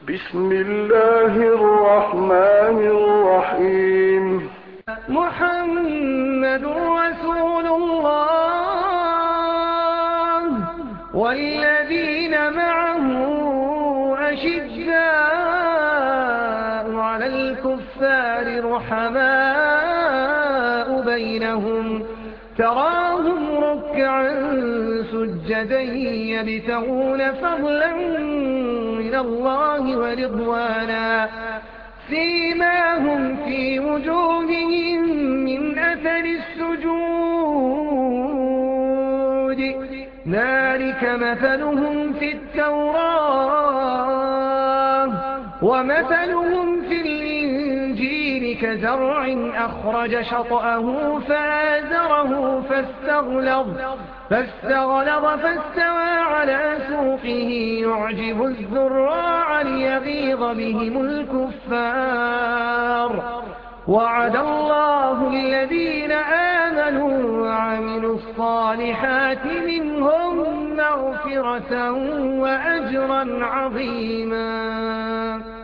بسم الله الرحمن الرحيم. محمد رسول الله والذين معه أشداء على الكفار رحماء بينهم تراهم ركعا سجدا يبتغون فضلا من الله ورضوانا سيماهم في وجوههم من أثر السجود ذلك مثلهم في التوراة ومثلهم في الإنجيل كزرع أخرج شطأه فآزره فاستغلظ فاستوى على سوقه يعجب الزراع ليغيظ بهم الكفار وعد الله الذين آمنوا وعملوا الصالحات منهم مغفرة وأجرا عظيما.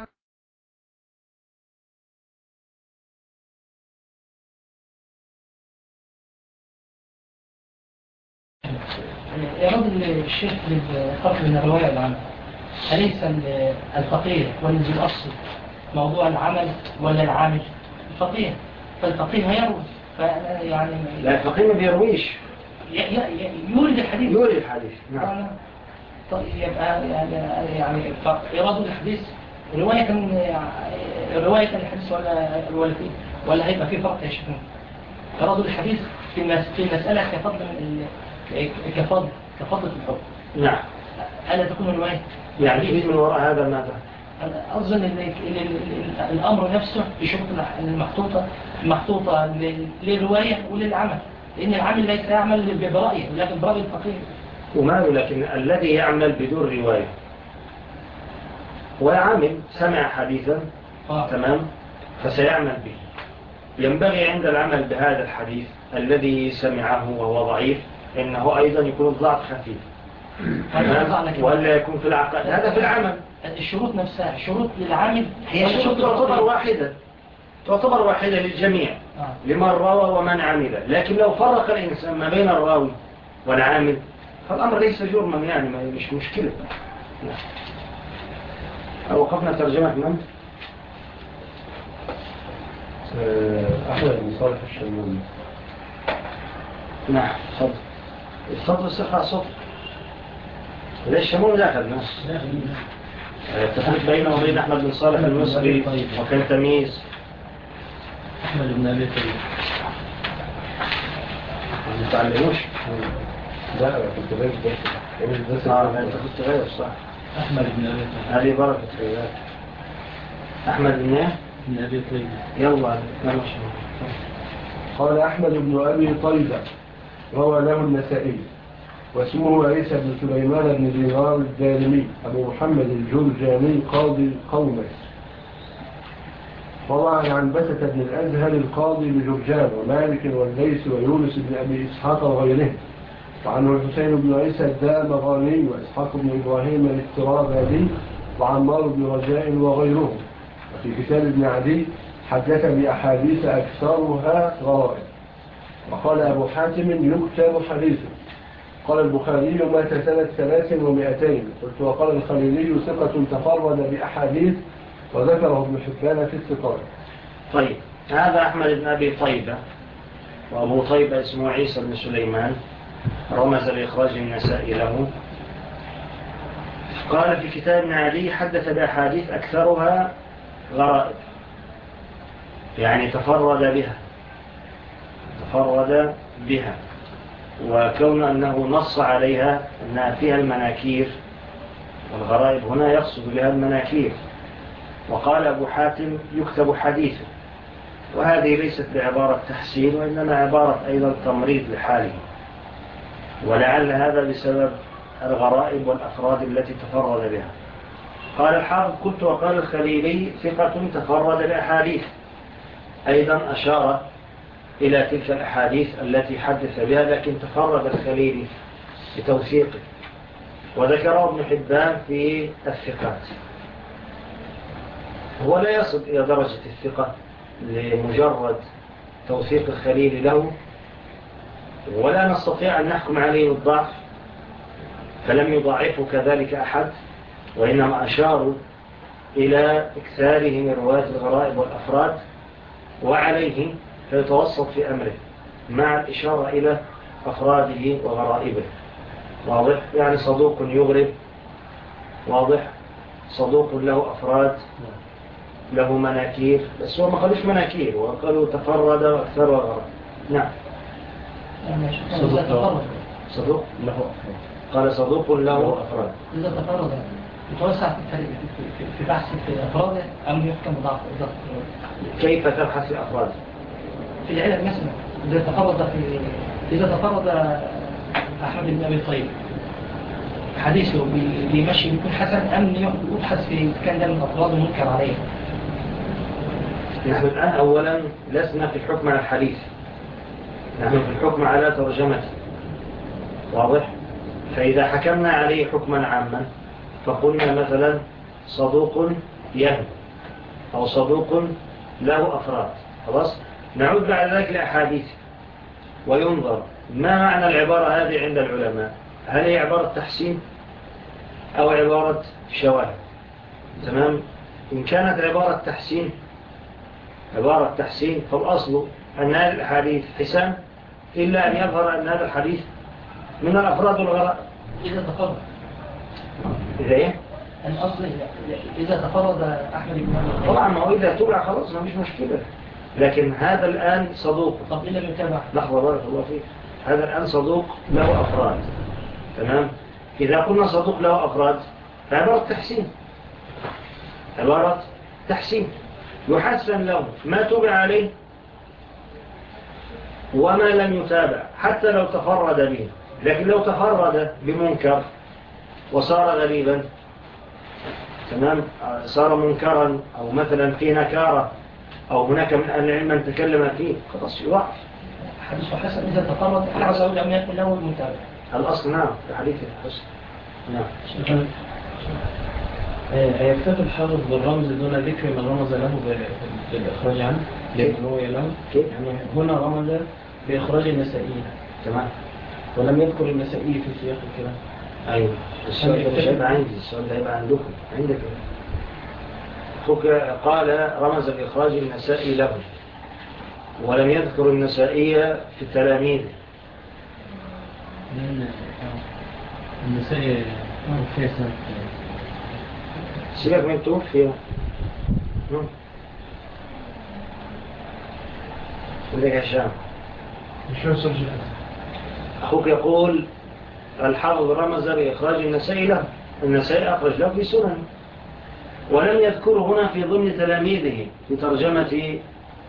يرد الشيخ للفرق بين الرواية والعمل. أليس الفقيه والذي الأصل موضوع العمل ولا العامل؟ الفقيه، فالفقيه هيروي يعني لا، الفقيه ما بيرويش، يورد الحديث. نعم. طيب يبقى يعني إرادة الحديث رواية الحديث ولا هيبقى في فرق يا شيخ؟ إرادة الحديث في المسألة كفضل الحكم. نعم. ألا تكون رواية؟ يعني في من وراء هذا ماذا؟ أظن أن الأمر نفسه في شروط المحطوطة للرواية وللعمل، لأن العمل ليس يعمل برأيه لكن برأي الفقيه. وماذا؟ لكن الذي يعمل بدون رواية هو عامل سمع حديثا تمام فسيعمل به. ينبغي عند العمل بهذا الحديث الذي سمعه وهو ضعيف إنه أيضا يكون الضعف خفيف ولا يكون في العقل. هذا في العمل. الشروط نفسها شروط للعامل هي شروط تعتبر واحدة للجميع لمن روى ومن عمل. لكن لو فرق الإنسان ما بين الراوي والعامل فالأمر ليس جرما، يعني مش مشكلة. وقفنا ترجمة من؟ أحمد بن صالح الشموني. نعم. صدر الصفحة صدر. ليش الشموني لا أخذ ناس؟ التفريق بينه وبين أحمد بن صالح المصري وكان تمييز. أحمد بن أبي طيب. ما تعلموش؟ لا كنت غير بس. أنت كنت غير صح. أحمد بن أبي طيب. هذه بركة غيرات. أحمد بن أبي طيب. يلا نمشي. قال أحمد بن أبي طيبة روى له النسائي واسمه عيسى بن سليمان بن دينار الدارمي أبو محمد الجرجاني قاضي قومس. روى عن عنبسة بن الأزهر القاضي بجرجان ومالك والليث ويونس بن أبي إسحاق وغيره، وعنه الحسين بن عيسى الدامغاني وإسحاق بن إبراهيم الاضطرابادي وعمار بن رجاء وغيرهم. وفي كتاب ابن عدي حدث بأحاديث أكثرها غرائب. وقال أبو حاتم يكتب حديثه. قال البخاري مات سنة 300. قلت وقال الخليلي ثقة تفرد بأحاديث وذكره ابن حبان في الثقات. طيب، هذا أحمد بن أبي طيبة، وأبو طيبة اسمه عيسى بن سليمان، رمز لإخراج النسائي له. قال في كتاب ابن عدي حدث بأحاديث أكثرها غرائب، يعني تفرد بها، وكون أنه نص عليها أنها فيها المناكير، والغرائب هنا يقصد بها المناكير. وقال أبو حاتم يكتب حديثه، وهذه ليست بعبارة تحسين وإنما عبارة أيضا تمريض لحاله، ولعل هذا بسبب الغرائب والأفراد التي تفرد بها. قال الحافظ قلت وقال الخليلي ثقة تفرد بأحاديث، أيضا أشار إلى تلك الأحاديث التي حدث بها، لكن تفرد الخليلي بتوثيقه، وذكره ابن حبان في الثقات. هو لا يصل إلى درجة الثقة لمجرد توثيق الخليل له، ولا نستطيع أن نحكم عليه بالضعف، فلم يضاعفه كذلك أحد، وإنما أشاروا إلى إكثاره من رواية الغرائب والأفراد، وعليه فيتوسط في أمره مع الإشارة إلى أفراده وغرائبه. واضح؟ يعني صدوق يغرب، واضح؟ صدوق له أفراد، له مناكير، بس هو ما قالوش مناكير، وقالوا تفرد وأكثر وغرب. نعم. صدوق له أفراد، قال صدوق له أفراد. إذا تفرد يتوسع في بحث في أفراده أم يحكم ضعف؟ كيف تبحث في أفراده؟ في العلم مثلا إذا تفرد أحمد بن أبي طيب حديثه بمشي يكون حسن أم يبحث في كان ده من أفراد منكر عليه؟ نحن الآن أولا لسنا في الحكم على الحديث، نحن في الحكم على ترجمته. واضح؟ فإذا حكمنا عليه حكما عاما فقلنا مثلا صدوق يهم أو صدوق له أفراد، خلاص نعود بعد ذلك لأحاديث وينظر ما معنى العبارة هذه عند العلماء، هل هي عبارة تحسين أو عبارة شواهد؟ تمام. إن كانت عبارة تحسين فالأصل أن هذه الحديث حسان، إلا أن يظهر أن هذا الحديث من الأفراد والغراء. إذا تفرد إذا إيه؟ الأصل إذا تفرد أحمد بن أبي طبعا ما هو إذا تبع خلاص ما فيش مشكلة، لكن هذا الآن صدوق. طب إلا يتابع لحظة بارك الله فيك، هذا الآن صدوق له أفراد. تمام. إذا قلنا صدوق له أفراد فعبارة تحسين يحسن له ما تبع عليه وما لم يتابع حتى لو تفرد به. لكن لو تفرد بمنكر وصار غريبا، تمام، صار منكرا أو مثلا في نكارة أو هناك من أهل العلم من تكلم فيه خلاص يضعف. حديث حسن إذا تفرد حسن لم يكن له المتابع. الأصل نعم في حديث الحسن. نعم. يكتفي الحافظ بالرمز دون ذكر من رمز له بالإخراج عنه للرؤية له، يعني هنا رمز بإخراج النسائي، تمام، ولم يذكر النسائي في سياق الكلام. أيوة، السؤال ده مش هيبقى عندي، السؤال ده هيبقى عندكم، عندك. قال رمز بإخراج النسائي له ولم يذكر النسائي في التلاميذ. النسائي في سنة سيبك من توفي. وليك هشام أخوك يقول الحافظ رمز بإخراج النسائي له، النسائي أخرج له في سنن ولم يذكره هنا في ضمن تلاميذه في ترجمة.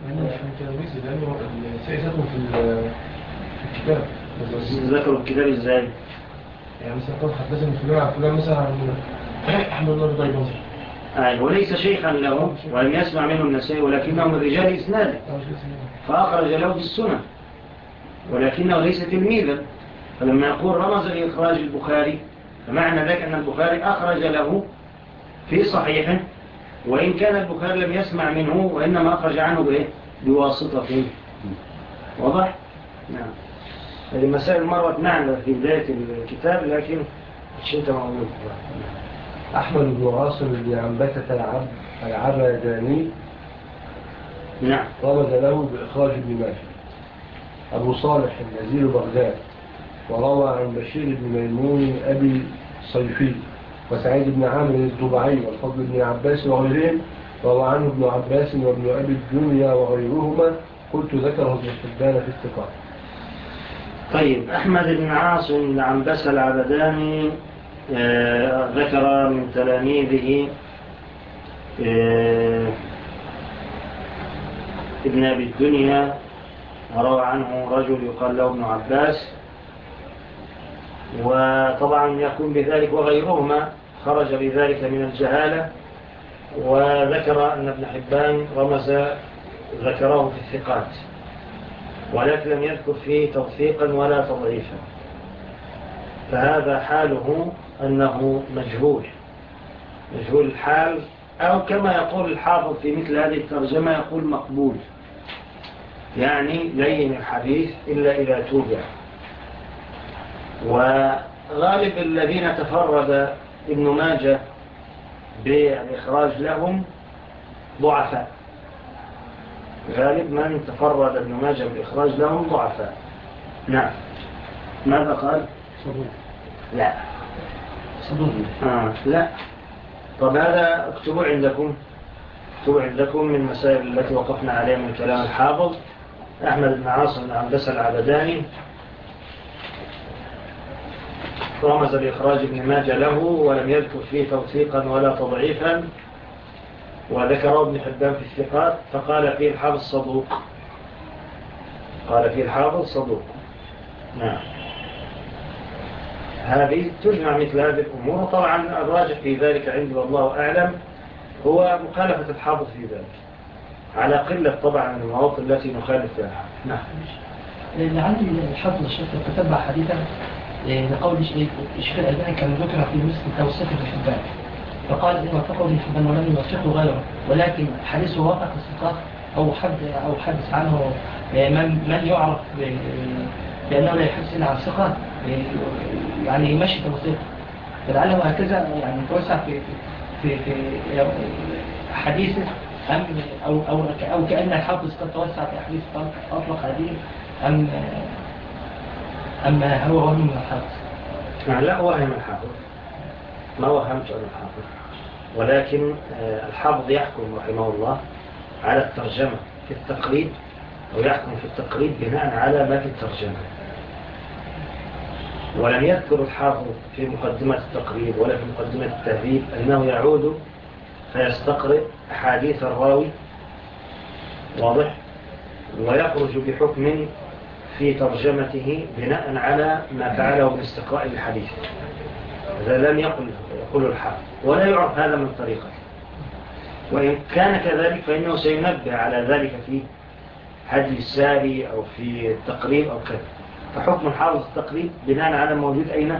ذكروا الكتاب ازاي؟ يعني مثلا قد حدثني فلان عن فلان مثلا عن أحمد بن أبي طيب، وليس شيخا له ولم يسمع منه النسائي ولكنه من رجال إسناده فأخرج له في السنن ولكنه ليس تلميذا. فلما يقول رمز لإخراج البخاري فمعنى ذلك أن البخاري أخرج له في صحيحه، وإن كان البخاري لم يسمع منه وإنما أخرج عنه بواسطة فيه. واضح؟ نعم. هذه المسائل مرت معنا في بداية الكتاب لكن الشيء موجود. أحمد بن عاصم بن عنبسة العبداني، نعم، رمز له بإخراج ابن ماجه. أبو صالح نزيل بغداد، وروى عن بشير بن ميمون أبي صيفي وسعيد بن عامر الضبعي والفضل بن عباس وغيرهم، روى عنه ابن عباس وابن أبي الدنيا وغيرهما. قلت ذكره ابن حبان في الثقات. طيب، أحمد بن عاصم بن عنبسة العبداني ذكر من تلاميذه ابن أبي الدنيا، وروى عنه رجل يقال له ابن عباس، وطبعا يكون بذلك وغيرهما خرج بذلك من الجهالة. وذكر أن ابن حبان ذكره في الثقات ولكن لم يذكر فيه توثيقا ولا تضعيفا، فهذا حاله أنه مجهول الحال أو كما يقول الحافظ في مثل هذه الترجمة يقول مقبول، يعني لين الحديث إلا إذا توبع. وغالب الذين تفرد ابن ماجه بالإخراج لهم ضعفاء، غالب من تفرد ابن ماجه بالإخراج لهم ضعفاء. نعم. ماذا قال؟ صدوق. لا صدوق. لا. طب هذا اكتبوا عندكم، اكتبوا عندكم من المسائل التي وقفنا عليها من كلام الحافظ أحمد بن عاصم بن عباس العبداني رمز لإخراج ابن ماجه له ولم يذكر فيه توثيقا ولا تضعيفا، وذكره ابن حبان في الثقات فقال فيه الحافظ صدوق، قال فيه الحافظ صدوق. نعم. هذه تجمع مثل هذه الأمور، وطبعا الراجح في ذلك عندي والله أعلم هو مخالفة الحافظ في ذلك، على قلة طبعا المواطن التي نخالف فيها. نعم. عندي الحافظ الشيخ تتبع حديثا لقول الشيخ الألباني كان ذكر في مثل توثيق ابن حبان، فقال إن وثقه ابن حبان ولم يوثقه غيره، ولكن حديثه وافق الثقات أو حدث عنه من يعرف بأنه لا يحدث إلا عن ثقات، يعني يمشي توثيق، فلعله هكذا يعني توسع في حديثه أو كأن الحافظ قد توسع في حديث أطلق هذه أم هو وهم من الحافظ؟ لا وهم الحافظ، ما وهمت عن الحافظ، ولكن الحافظ يحكم رحمه الله على الترجمة في التقريب، أو يحكم في التقريب بناء على ما في الترجمة. ولم يذكر الحافظ في مقدمة التقريب ولا في مقدمة التهذيب أنه يعود فيستقرئ أحاديث الراوي، واضح، ويخرج بحكم في ترجمته بناء على ما فعله بالاستقراء الحديث. هذا لم يقل الحافظ، ولا يعرف هذا من طريقه، وإن كان كذلك فإنه سينبه على ذلك في هدي الساري أو في التقريب أو كذا. فحكم الحافظ التقريب بناء على موجود أين؟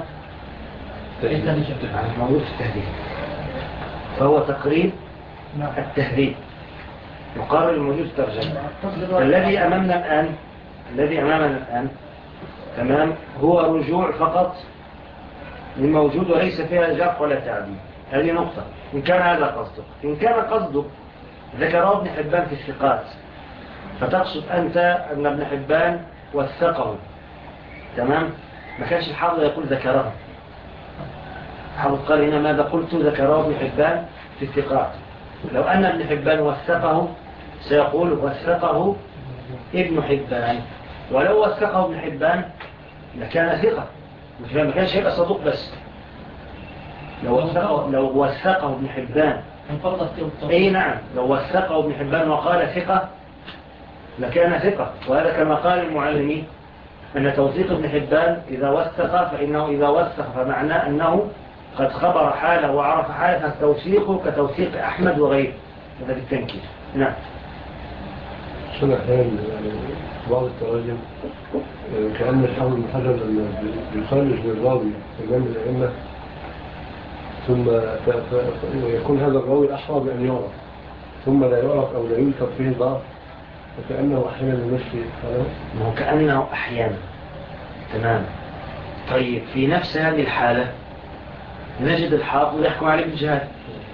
موجود في التهذيب، فهو تقريب التهذيب يقارن الموجود الترجمة. الذي أمامنا الآن تمام هو رجوع فقط للموجود وليس فيها جرح ولا تعديل. هذه نقطة إن كان هذا قصدك. إن كان قصدك ذكر ابن حبان في الثقات، فتقصد أنت أن ابن حبان وثقه، تمام، ما كانش الحافظ يقول ذكره. الحافظ قال هنا ماذا قلت؟ ذكره ابن حبان في الثقات. لو أن ابن حبان وثقه سيقول وثقه ابن حبان، ولو وثقه ابن حبان لكان ثقة، ما كانش يبقى صدوق بس. لو وثقه ابن حبان اي نعم، لو وثقه ابن حبان وقال ثقة لكان ثقة. وهذا كما قال المعلمين أن توثيق ابن حبان إذا وثق فإنه إذا وثق فمعناه أنه قد خبر حاله وعرف حاله، فالتوثيق كتوثيق أحمد وغيره، هذا بالتنكير. نعم. شنو أحيان يعني بعض التراجم كأن الحافظ بن حجر لما يخرج للراوي إمام الأئمة ثم يكون هذا الراوي أحرى بأن يعرف ثم لا يعرف أو لا يذكر فيه ضعف، وكأنه أحيانا يمشي هو كأنه أحيانا. تمام. طيب في نفس هذه الحالة نجد الحافظ يحكم عليه بالجهاد،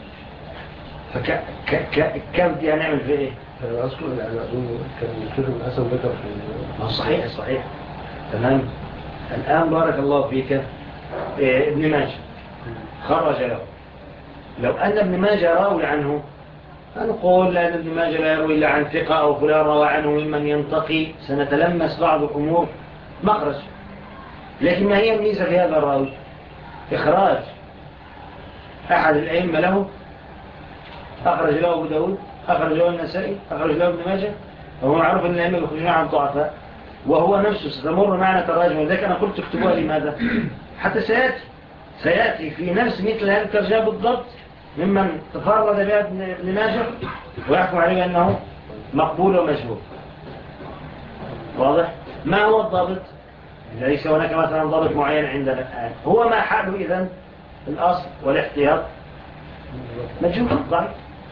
فكم دي هنعمل فيه ايه؟ أنا أذكر يعني أظن كان الشيخ الحسن ذكر في صحيح. تمام. الآن بارك الله فيك ابن ماجه خرج له، لو أن ابن ماجه راوي عنه نقول لأن ابن ماجه لا يروي إلا عن ثقة أو فلان روى عنه ممن ينتقي، سنتلمس بعض الأمور مخرج. لكن ما هي الميزة في هذا الراوي؟ إخراج أحد الأئمة له، أخرج له أبو داود، أخرج له النسائي، أخرج له ابن ماجه، وهو معروف أن الأئمة يخرجون عن ضعفاء، وهو نفسه ستمر معنا تراجم. وذلك أنا قلت اكتبوها لماذا؟ حتى سيأتي في نفس مثل هذه الترجمة بالضبط ممن تفرد بها ابن ماجه ويحكم عليه أنه مقبول ومجهول. واضح؟ ما هو الضابط؟ ليس هناك مثلا ضابط معين عندنا الآن. هو ما حاله إذن الأصل والاحتياط مجهول ضعيف.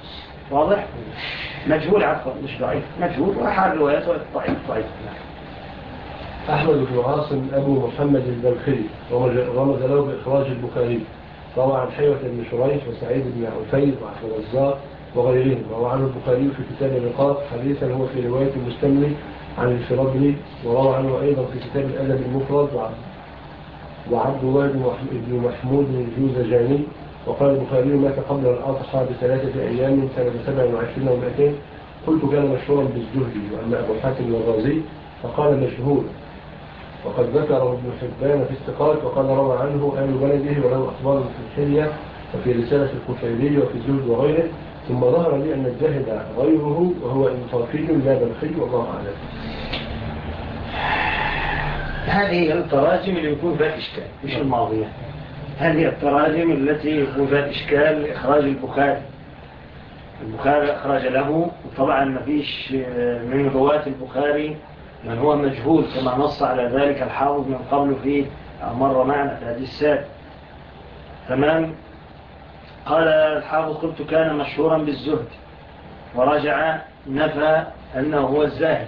واضح؟ مجهول عفوا مش ضعيف، مجهول وحال روايته ضعيف. أحمد بن عاصم أبو محمد البلخي رمز له بإخراج البخاري، روى عن حيوة بن شريح وسعيد بن عفير وعبد الرزاق وغيرهم. روى عنه البخاري في كتاب الرقاق حديثا هو في رواية المستملي عن الفرابري، وروى عنه أيضا في كتاب الأدب المفرد وعبد الله بن محمود الجوزجاني. وقال البخاري مات قبل الأضحى ب3 أيام سنة 27 و200. قلت كان مشهورا بالزهد. وأما أبو حاتم الرازي فقال مجهول، وقد ذكره ابن حبان في الثقات، وقال روى عنه أهل بلده وله أخبار في الحلية وفي رسالة الكفيلي وفي الزهد وغيره. ثم ظهر لي أن الزاهد غيره وهو إنصافي لا بلخي، والله أعلم. هذه التراجم اللي يكون فيها إشكال مش الماضية. هذه التراجم التي يكون فيها إشكال إخراج البخاري أخرج له، وطبعا ما فيش من رواة البخاري من هو مجهول كما نص على ذلك الحافظ من قبل فيه مر معنا في هذه السادة. تمام. قال الحافظ قلت كان مشهورا بالزهد، ورجع نفى أنه هو الزاهد.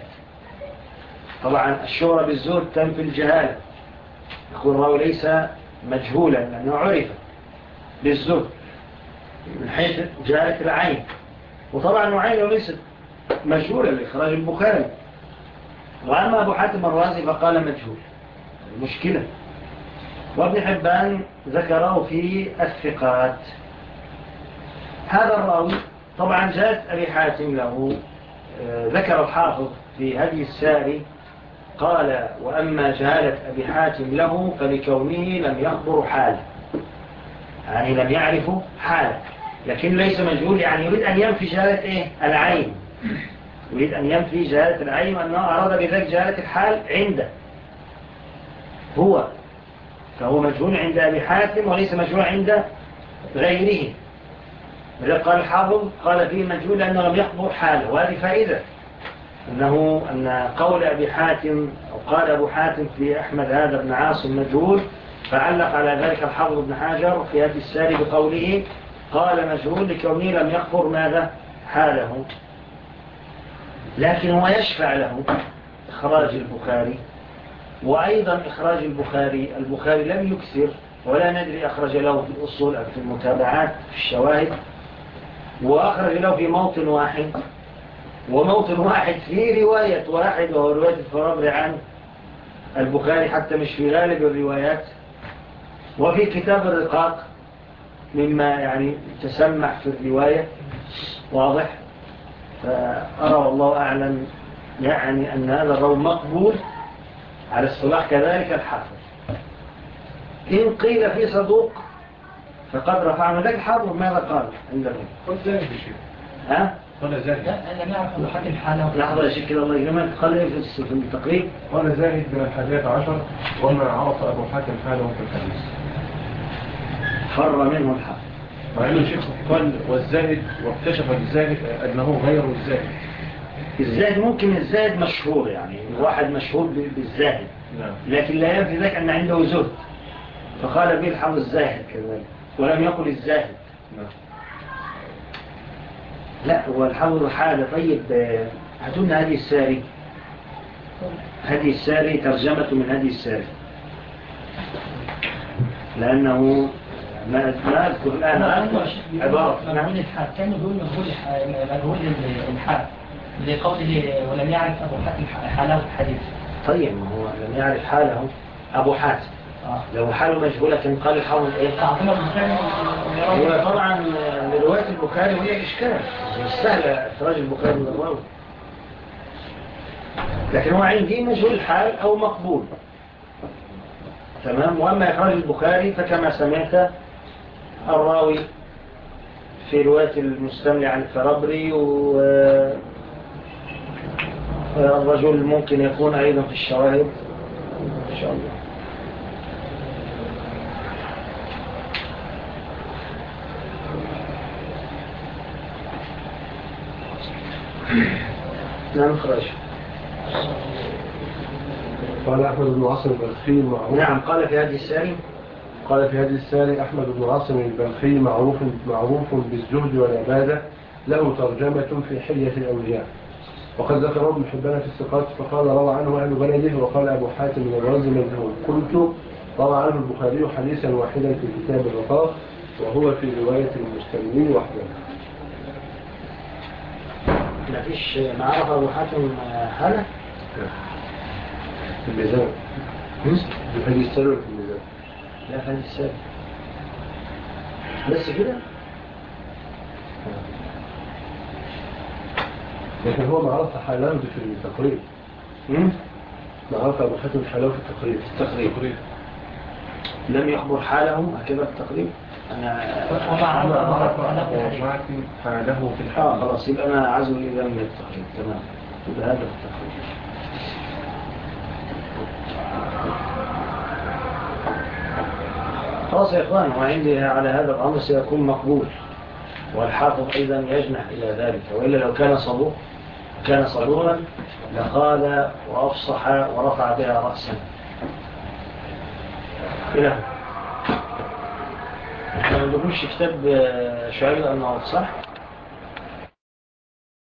طبعا الشهرة بالزهد تنفي الجهالة، يقول الراوي ليس مجهولا لأنه عرف بالزهد من حيث جهالة العين، وطبعا عينه ليست مجهولة لإخراج البخاري. وأما أبو حاتم الرازي فقال مجهول، المشكلة. وابن حبان ذكره في الثقات. هذا الراوي طبعا جاءت أبي حاتم له ذكر الحافظ في هدي الساري قال وأما جهالة أبي حاتم له فلكونه لم يخبر حاله، يعني لم يعرفه حاله، لكن ليس مجهول، يعني يريد أن ينفي جهالة العين، يريد أن ينفي جهالة العين، وأنه أراد بذلك جهالة الحال عنده هو، فهو مجهول عند أبي حاتم وليس مجهول عند غيره. إذا قال الحافظ قال فيه مجهول لأنه لم يخبر حاله، وهذه فائدة أن قول أبي حاتم أو قال أبو حاتم في أحمد هذا بن عاصم مجهول، فعلق على ذلك الحافظ بن حجر في هذه الساري بقوله قال مجهول لكونه لم يخبر ماذا حاله. لكن هو يشفع له إخراج البخاري، وأيضا إخراج البخاري لم يكثر، ولا ندري أخرج له في الأصول أو في المتابعات في الشواهد، وأخرج له في موطن واحد، وموطن واحد في رواية واحد وهو رواية الفرابري عن البخاري، حتى مش في غالب الروايات، وفي كتاب الرقاق مما يعني تسمع في الرواية. واضح. فأرى والله أعلم يعني أن هذا الراوي مقبول على الصلاح كذلك الحافظ. إن قيل في صدوق فقد رفعنا ذلك الحافظ ماذا قال عندهم؟ قل زاهد بشيء. ها؟ قال زاهد. لم يعرف أبو حاتم حاله. لحظة يا شيخ كده الله يجمع. قال إيه في التقريب؟ قال زاهد من 11 وما عرف أبو حاتم حاله في الحديث. فر منه الحافظ. مع أنه الشيخ قال والزاهد، واكتشف الزاهد أنه غير الزاهد. الزاهد ممكن الزاهد مشهور، يعني واحد مشهور بالزاهد، لكن لا ينفي ذلك أن عنده زهد، فقال به الحافظ الزاهد كذلك ولم يقل الزاهد. لا هو الحافظ حالة. طيب هاتونا هذه الساري ترجمة من هذه الساري، لأنه ما أذكر الآن عبارة مجهول الحال، كان يقول مجهول الحال لقوله ولم يعرف أبو حاتم حاله في الحديث. طيب هو لم يعرف حاله أبو حاتم، لو حاله مجهولة كان قال الحافظ هو طبعا لرواية البخاري وهي الإشكال مش سهلة إخراج البخاري من الراوي، لكن هو عندي مجهول الحال أو مقبول. تمام. وأما إخراج البخاري فكما سمعت الراوي في رواية المستملي عن الفرابري، والرجل ممكن يكون أيضا في الشواهد إن شاء الله. نخرج. قال أحمد بن عاصم البلخي معروف. نعم. قال في هذه الساري أحمد بن عاصم البلخي معروف بالزهد والعبادة، له ترجمة في حلية الأولياء. وقد ذكر ابن حبان في الثقات فقال روى عنه أهل بلده. وقال أبو حاتم من الرازي منه قلت روى عنه البخاري حديثا واحدا في كتاب الرقاق وهو في رواية المستمعين وحده. ما فيش معرفة أبو حاتم حالة؟ في الميزان الحديث السابق في الميزان. لا الحديث السابق بس كده. لكن هو معرفة حلاوة في التقريب. معرفة أبو حاتم حلاوة في التقريب. لم يخبر حالهم هكذا في التقريب. أنا حاله في الحال. خلاص يبقى أنا عزو لي من التقريب. تمام يبقى هذا التقريب. خلاص يا إخوان وعندي على هذا الأمر سيكون مقبول والحافظ أيضا يجنح إلى ذلك. وإلا لو كان صدوقا لقال وأفصح ورفع بها رأسا. إله ما عندكمش كتاب شعيب الأنوار صح؟